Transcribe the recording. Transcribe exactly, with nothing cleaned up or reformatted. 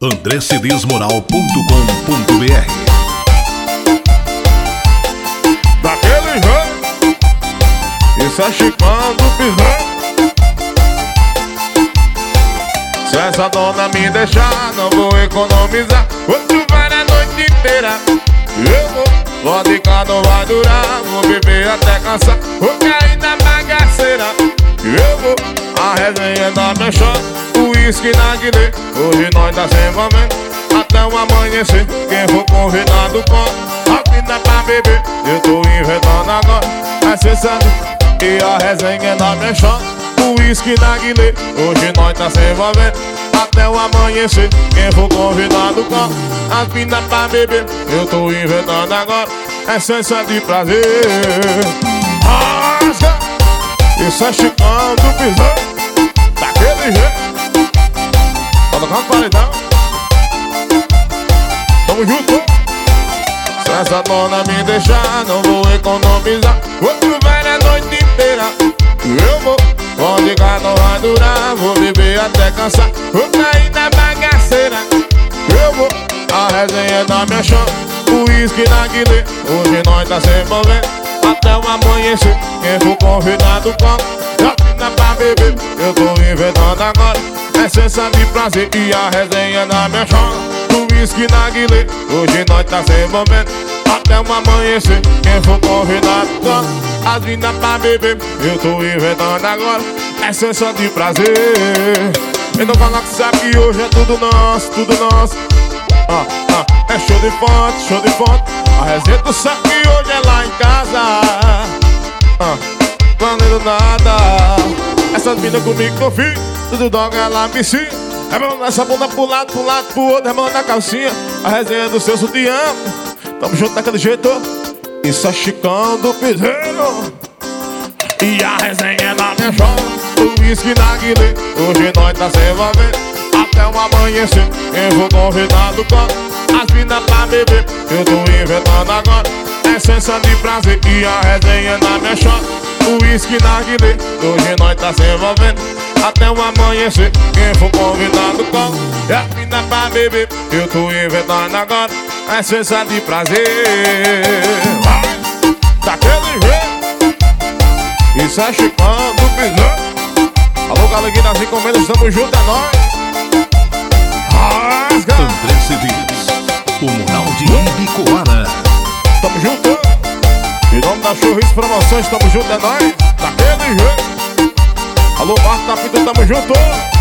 andré cedês moral ponto com ponto br. Daquele jeito, isso é Chicão do Pisão. Se essa dona me deixar, não vou economizar. Vou chuvar a noite inteira. Eu vou, vodka não vai durar. Vou beber até cansar. Vou cair na bagaceira. Eu vou, a resenha da minha chota. O uísque na guilê. Hoje nós tá se envolvendo até o amanhecer. Quem for convidado com a vida pra beber. Eu tô inventando agora, vai ser sangue. E a resenha da minha chota. O uísque na guilê. Hoje nós tá se envolvendo até o amanhecer. Quem for convidado com as minas pra beber. Eu tô inventando agora essência de prazer. Rasga, isso é Chicão do Pisão. Daquele jeito, tá tocando paredão. Tamo junto. Se essa dona me deixar, não vou economizar. Vou chuvar a noite inteira. Eu vou, vodka não vai durar. Vou beber até cansar. Vou cair na bagaceira. Eu vou, a resenha da minha chama. O uísque na guilê. Hoje nós tá se envolvendo até o amanhecer. Quem for convidado com já fica pra beber. Eu tô inventando agora essência de prazer. E a resenha da minha chama. O uísque na guilê. Hoje nós tá se envolvendo até o amanhecer. Quem for convidado com as minas pra beber. Eu tô inventando agora essência de prazer. Então fala que sabe que hoje é tudo nosso, tudo nosso. Ah, ah, é show de fonte, show de fonte. A resenha tu sabe que hoje é lá em casa. Ah, planejando nada. Essas minas comigo confio. Tudo dog é lá me ensina. Rebolando essa bunda pro lado, pro lado, pro outro. Rebolando a calcinha. A resenha do seu sutiã. Tamo junto daquele jeito. Isso é Chicão do Piseiro. E a resenha da minha chama. O uísque na guilê. Hoje nós tá se envolvendo até o amanhecer. Quem for convidado com as minas pra beber. Eu tô inventando agora essência de prazer. E a resenha da minha chama. O uísque na guilê. Hoje nós tá se envolvendo até o amanhecer. Quem for convidado com as minas pra beber. Eu tô inventando agora essência de prazer. Daquele jeito, isso é Chicão do Pisão. Alô, galeguinha das encomendas, tamo junto, é nóis. Rasga, André Cedês, o moral de Ibicoara. tamo junto. Em nome da Churris Promoções, tamo junto, é nóis. Daquele jeito. Alô, Marta da Fita, tamo junto.